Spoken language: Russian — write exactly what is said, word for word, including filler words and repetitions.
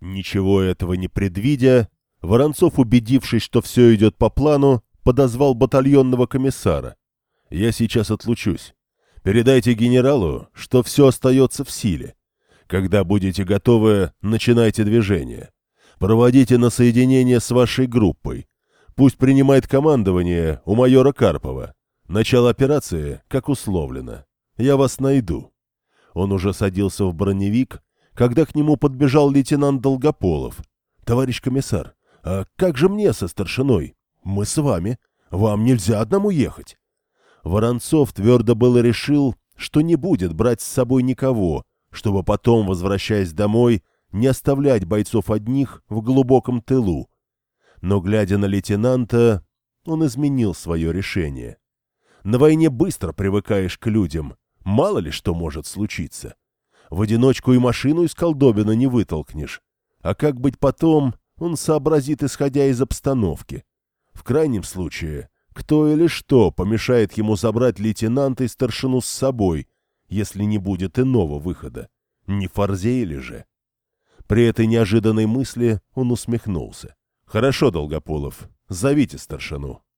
Ничего этого не предвидя, Воронцов, убедившись, что все идет по плану, подозвал батальонного комиссара. «Я сейчас отлучусь. Передайте генералу, что все остается в силе. Когда будете готовы, начинайте движение. Проводите на соединение с вашей группой. Пусть принимает командование у майора Карпова. Начало операции, как условлено. Я вас найду». Он уже садился в броневик, когда к нему подбежал лейтенант Долгополов. «Товарищ комиссар, а как же мне со старшиной? Мы с вами. Вам нельзя одному ехать». Воронцов твердо было решил, что не будет брать с собой никого, чтобы потом, возвращаясь домой, не оставлять бойцов одних в глубоком тылу. Но, глядя на лейтенанта, он изменил свое решение. На войне быстро привыкаешь к людям, мало ли что может случиться. В одиночку и машину из колдобина не вытолкнешь. А как быть потом, он сообразит, исходя из обстановки. В крайнем случае, кто или что помешает ему забрать лейтенанта и старшину с собой, если не будет иного выхода? Не форзели же? При этой неожиданной мысли он усмехнулся. «Хорошо, Долгополов, зовите старшину».